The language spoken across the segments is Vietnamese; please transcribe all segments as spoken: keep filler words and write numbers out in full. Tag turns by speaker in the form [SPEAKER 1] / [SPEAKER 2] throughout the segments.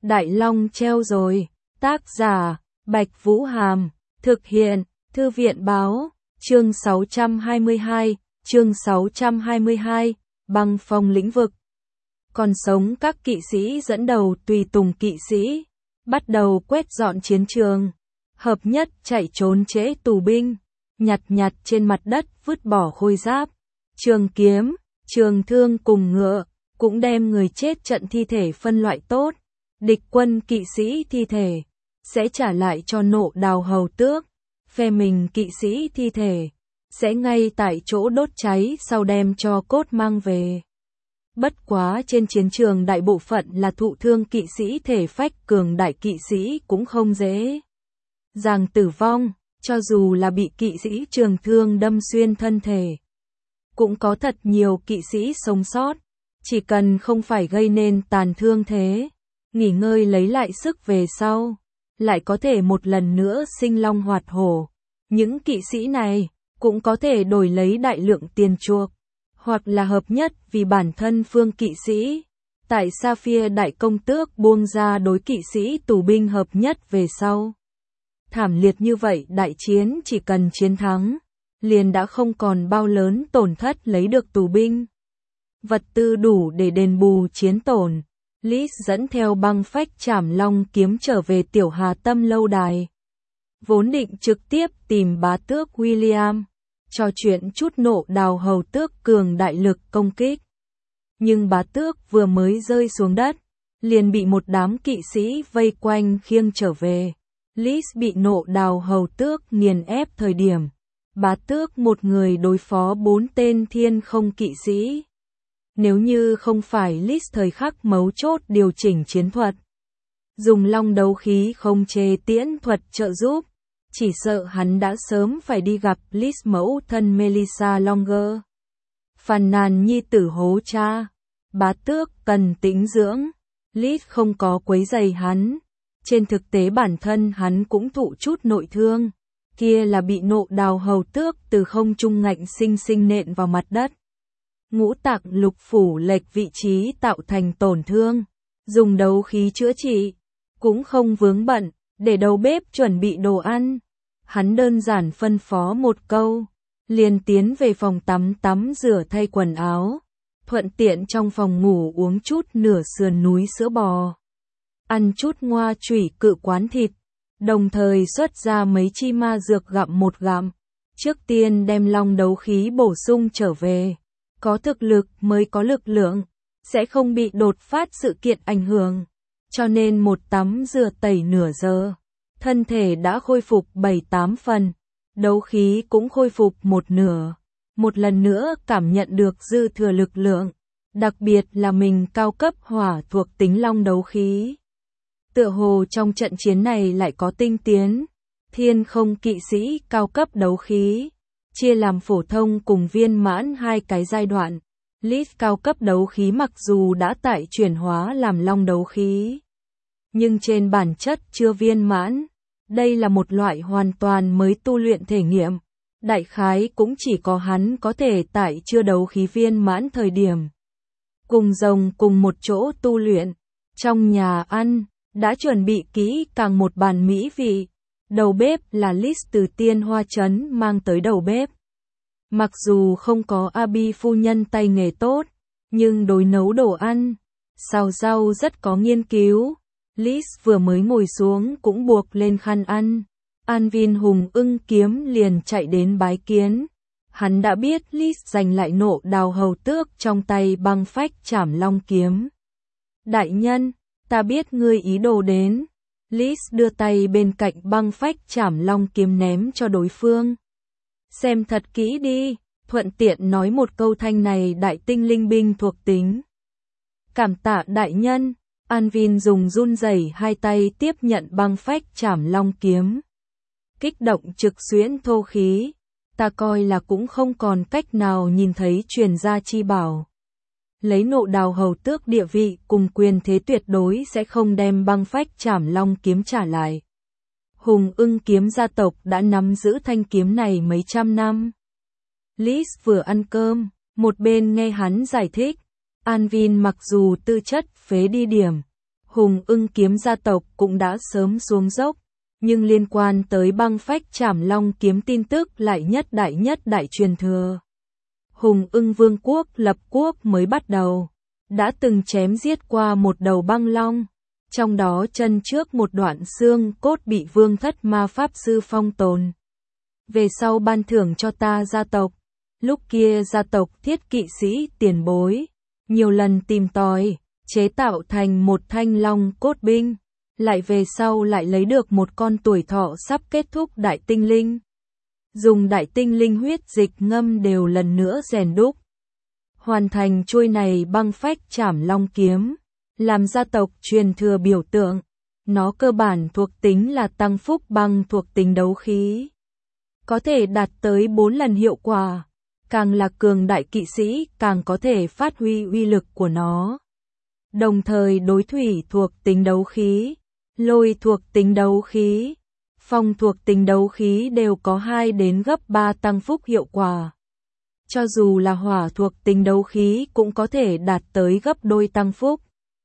[SPEAKER 1] Đại Long treo rồi. Tác giả, Bạch Vũ Hàm. Thực hiện, Thư viện Báo. Chương sáu trăm hai mươi hai, chương sáu trăm hai mươi hai, băng phong lĩnh vực. Còn sống các kỵ sĩ dẫn đầu tùy tùng kỵ sĩ, bắt đầu quét dọn chiến trường. Hợp nhất chạy trốn trễ tù binh, nhặt nhặt trên mặt đất vứt bỏ khôi giáp, trường kiếm, trường thương cùng ngựa, cũng đem người chết trận thi thể phân loại tốt. Địch quân kỵ sĩ thi thể sẽ trả lại cho nộ đào hầu tước, phe mình kỵ sĩ thi thể sẽ ngay tại chỗ đốt cháy sau đem cho cốt mang về. Bất quá trên chiến trường đại bộ phận là thụ thương kỵ sĩ thể phách cường đại kỵ sĩ cũng không dễ dàng tử vong, cho dù là bị kỵ sĩ trường thương đâm xuyên thân thể. Cũng có thật nhiều kỵ sĩ sống sót, chỉ cần không phải gây nên tàn thương thế, nghỉ ngơi lấy lại sức về sau, lại có thể một lần nữa sinh long hoạt hổ. Những kỵ sĩ này cũng có thể đổi lấy đại lượng tiền chuộc, hoặc là hợp nhất vì bản thân phương kỵ sĩ. Tại Sapphire đại công tước buông ra đối kỵ sĩ tù binh hợp nhất về sau. Thảm liệt như vậy đại chiến chỉ cần chiến thắng, liền đã không còn bao lớn tổn thất lấy được tù binh. Vật tư đủ để đền bù chiến tổn. Liz dẫn theo băng phách trảm long kiếm trở về Tiểu Hà Tâm lâu đài. Vốn định trực tiếp tìm bá tước William, trò chuyện chút nộ đào hầu tước cường đại lực công kích. Nhưng bá tước vừa mới rơi xuống đất, liền bị một đám kỵ sĩ vây quanh khiêng trở về. Liz bị nộ đào hầu tước nghiền ép thời điểm, bá tước một người đối phó bốn tên thiên không kỵ sĩ. Nếu như không phải Liz thời khắc mấu chốt điều chỉnh chiến thuật, dùng long đấu khí không chế tiễn thuật trợ giúp, chỉ sợ hắn đã sớm phải đi gặp Liz mẫu thân Melissa Longer. Phàn nàn nhi tử hố cha, bá tước cần tĩnh dưỡng, Liz không có quấy rầy hắn. Trên thực tế bản thân hắn cũng thụ chút nội thương, kia là bị nộ đào hầu tước từ không trung ngạnh sinh sinh nện vào mặt đất. Ngũ tạng lục phủ lệch vị trí tạo thành tổn thương, dùng đấu khí chữa trị, cũng không vướng bận, để đầu bếp chuẩn bị đồ ăn. Hắn đơn giản phân phó một câu, liền tiến về phòng tắm tắm rửa thay quần áo, thuận tiện trong phòng ngủ uống chút nửa sườn núi sữa bò, ăn chút ngoa chủy cự quán thịt, đồng thời xuất ra mấy chi ma dược gặm một gặm, trước tiên đem long đấu khí bổ sung trở về. Có thực lực mới có lực lượng, sẽ không bị đột phát sự kiện ảnh hưởng. Cho nên một tắm rửa tẩy nửa giờ, thân thể đã khôi phục bảy tám phần, đấu khí cũng khôi phục một nửa. Một lần nữa cảm nhận được dư thừa lực lượng, đặc biệt là mình cao cấp hỏa thuộc tính long đấu khí. Tựa hồ trong trận chiến này lại có tinh tiến, thiên không kỵ sĩ cao cấp đấu khí. Chia làm phổ thông cùng viên mãn hai cái giai đoạn. Liz cao cấp đấu khí mặc dù đã tại chuyển hóa làm long đấu khí, nhưng trên bản chất chưa viên mãn. Đây là một loại hoàn toàn mới tu luyện thể nghiệm. Đại khái cũng chỉ có hắn có thể tại chưa đấu khí viên mãn thời điểm. Cùng rồng cùng một chỗ tu luyện. Trong nhà ăn, đã chuẩn bị kỹ càng một bàn mỹ vị. Đầu bếp là Liz từ Tiên Hoa Trấn mang tới đầu bếp. Mặc dù không có Abby phu nhân tay nghề tốt, nhưng đối nấu đồ ăn, xào rau rất có nghiên cứu. Liz vừa mới ngồi xuống cũng buộc lên khăn ăn. Anvin hùng ưng kiếm liền chạy đến bái kiến. Hắn đã biết Liz giành lại nộ đào hầu tước trong tay băng phách trảm long kiếm. Đại nhân, ta biết ngươi ý đồ đến. Liz đưa tay bên cạnh băng phách trảm long kiếm ném cho đối phương. Xem thật kỹ đi, thuận tiện nói một câu thanh này đại tinh linh binh thuộc tính. Cảm tạ đại nhân, Anvin dùng run rẩy hai tay tiếp nhận băng phách trảm long kiếm. Kích động trực xuyễn thô khí, ta coi là cũng không còn cách nào nhìn thấy truyền gia chi bảo. Lấy nộ đào hầu tước địa vị cùng quyền thế tuyệt đối sẽ không đem băng phách trảm long kiếm trả lại. Hùng ưng kiếm gia tộc đã nắm giữ thanh kiếm này mấy trăm năm. Liz vừa ăn cơm, một bên nghe hắn giải thích. Anvin mặc dù tư chất phế đi điểm, Hùng Ưng kiếm gia tộc cũng đã sớm xuống dốc, nhưng liên quan tới băng phách Trảm Long kiếm tin tức lại nhất đại nhất đại truyền thừa. Hùng Ưng Vương quốc lập quốc mới bắt đầu, đã từng chém giết qua một đầu băng long, trong đó chân trước một đoạn xương cốt bị Vương Thất Ma Pháp Sư phong tồn. Về sau ban thưởng cho ta gia tộc, lúc kia gia tộc Thiết kỵ sĩ tiền bối, nhiều lần tìm tòi, chế tạo thành một thanh long cốt binh, lại về sau lại lấy được một con tuổi thọ sắp kết thúc đại tinh linh. Dùng đại tinh linh huyết dịch ngâm đều lần nữa rèn đúc. Hoàn thành chuôi này băng phách Trảm Long kiếm, làm gia tộc truyền thừa biểu tượng. Nó cơ bản thuộc tính là tăng phúc băng thuộc tính đấu khí. Có thể đạt tới bốn lần hiệu quả. Càng là cường đại kỵ sĩ, càng có thể phát huy uy lực của nó. Đồng thời đối thủy thuộc tính đấu khí, lôi thuộc tính đấu khí, phong thuộc tính đấu khí đều có hai đến gấp ba tăng phúc hiệu quả. Cho dù là hỏa thuộc tính đấu khí cũng có thể đạt tới gấp đôi tăng phúc.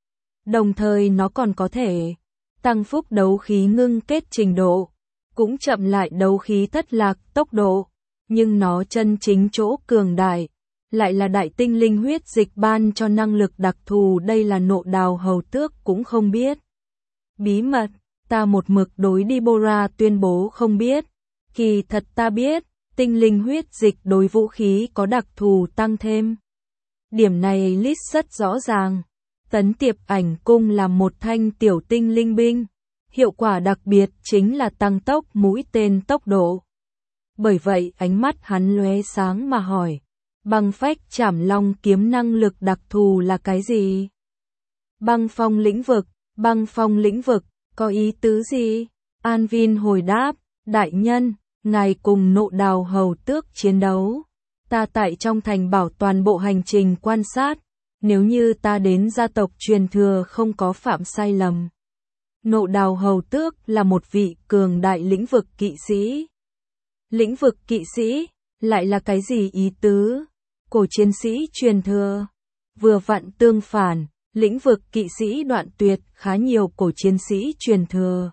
[SPEAKER 1] Đồng thời nó còn có thể tăng phúc đấu khí ngưng kết trình độ, cũng chậm lại đấu khí thất lạc tốc độ, nhưng nó chân chính chỗ cường đại, lại là đại tinh linh huyết dịch ban cho năng lực đặc thù. Đây là Nộ Đào Hầu Tước cũng không biết. Bí mật, ta một mực đối Deborah tuyên bố không biết. Kỳ thật ta biết, tinh linh huyết dịch đối vũ khí có đặc thù tăng thêm. Điểm này Liz rất rõ ràng. Tấn Tiệp Ảnh Cung là một thanh tiểu tinh linh binh. Hiệu quả đặc biệt chính là tăng tốc mũi tên tốc độ. Bởi vậy ánh mắt hắn lóe sáng mà hỏi, băng phách Trảm Long kiếm năng lực đặc thù là cái gì? Băng phong lĩnh vực, băng phong lĩnh vực, có ý tứ gì? Anvin hồi đáp, đại nhân, ngài cùng Nộ Đào Hầu Tước chiến đấu. Ta tại trong thành bảo toàn bộ hành trình quan sát, nếu như ta đến gia tộc truyền thừa không có phạm sai lầm. Nộ Đào Hầu Tước là một vị cường đại lĩnh vực kỵ sĩ. Lĩnh vực kỵ sĩ, lại là cái gì ý tứ? Cổ chiến sĩ truyền thừa. Vừa vặn tương phản, lĩnh vực kỵ sĩ đoạn tuyệt khá nhiều cổ chiến sĩ truyền thừa.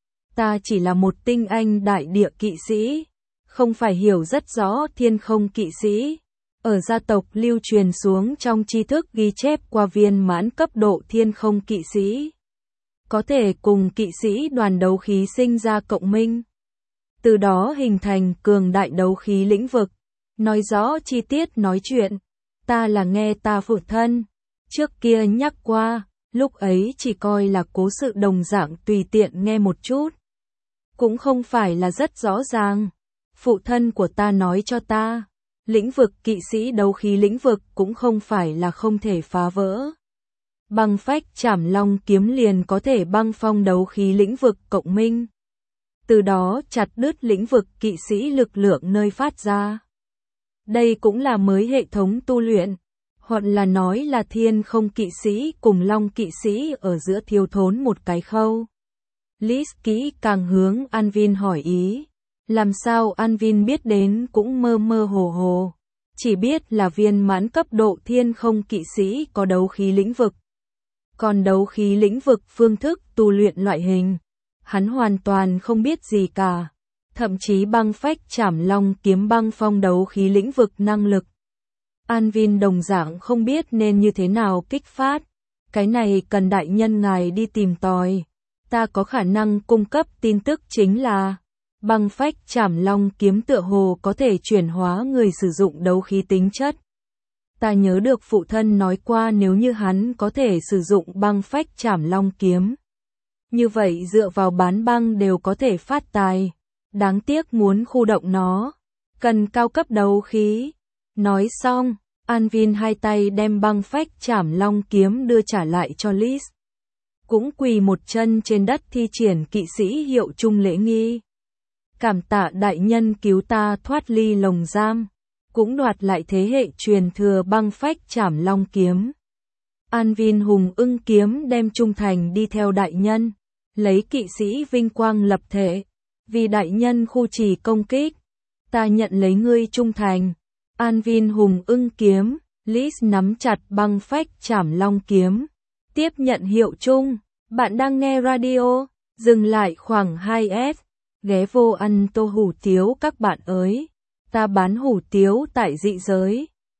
[SPEAKER 1] Ta chỉ là một tinh anh đại địa kỵ sĩ, không phải hiểu rất rõ thiên không kỵ sĩ. Ở gia tộc lưu truyền xuống trong tri thức ghi chép qua viên mãn cấp độ thiên không kỵ sĩ. Có thể cùng kỵ sĩ đoàn đấu khí sinh ra cộng minh. Từ đó hình thành cường đại đấu khí lĩnh vực. Nói rõ chi tiết nói chuyện. Ta là nghe ta phụ thân. Trước kia nhắc qua, lúc ấy chỉ coi là cố sự đồng dạng tùy tiện nghe một chút. Cũng không phải là rất rõ ràng. Phụ thân của ta nói cho ta. Lĩnh vực kỵ sĩ đấu khí lĩnh vực cũng không phải là không thể phá vỡ. Băng phách Trảm Long kiếm liền có thể băng phong đấu khí lĩnh vực cộng minh. Từ đó chặt đứt lĩnh vực kỵ sĩ lực lượng nơi phát ra. Đây cũng là mới hệ thống tu luyện, hoặc là nói là thiên không kỵ sĩ cùng long kỵ sĩ ở giữa thiếu thốn một cái khâu. Liz kỹ càng hướng Anvin hỏi ý. Làm sao Anvin biết đến cũng mơ mơ hồ hồ. Chỉ biết là viên mãn cấp độ thiên không kỵ sĩ có đấu khí lĩnh vực. Còn đấu khí lĩnh vực phương thức tu luyện loại hình, hắn hoàn toàn không biết gì cả. Thậm chí băng phách Trảm Long kiếm băng phong đấu khí lĩnh vực năng lực. Anvin đồng dạng không biết nên như thế nào kích phát. Cái này cần đại nhân ngài đi tìm tòi. Ta có khả năng cung cấp tin tức chính là băng phách Trảm Long kiếm tựa hồ có thể chuyển hóa người sử dụng đấu khí tính chất. Ta nhớ được phụ thân nói qua nếu như hắn có thể sử dụng băng phách Trảm Long kiếm. Như vậy dựa vào bán băng đều có thể phát tài. Đáng tiếc muốn khu động nó, cần cao cấp đấu khí. Nói xong, Anvin hai tay đem băng phách Trảm Long kiếm đưa trả lại cho Liz. Cũng quỳ một chân trên đất thi triển kỵ sĩ hiệu chung lễ nghi. Cảm tạ đại nhân cứu ta thoát ly lồng giam, cũng đoạt lại thế hệ truyền thừa băng phách Trảm Long kiếm. Anvin Hùng Ưng kiếm đem trung thành đi theo đại nhân, lấy kỵ sĩ vinh quang lập thể, vì đại nhân khu trì công kích, ta nhận lấy ngươi trung thành. Anvin Hùng Ưng kiếm, Liz nắm chặt băng phách Trảm Long kiếm, tiếp nhận hiệu chung, Bạn đang nghe radio, dừng lại khoảng hai s, ghé vô ăn tô hủ tiếu các bạn ơi. Ta bán hủ tiếu tại dị giới.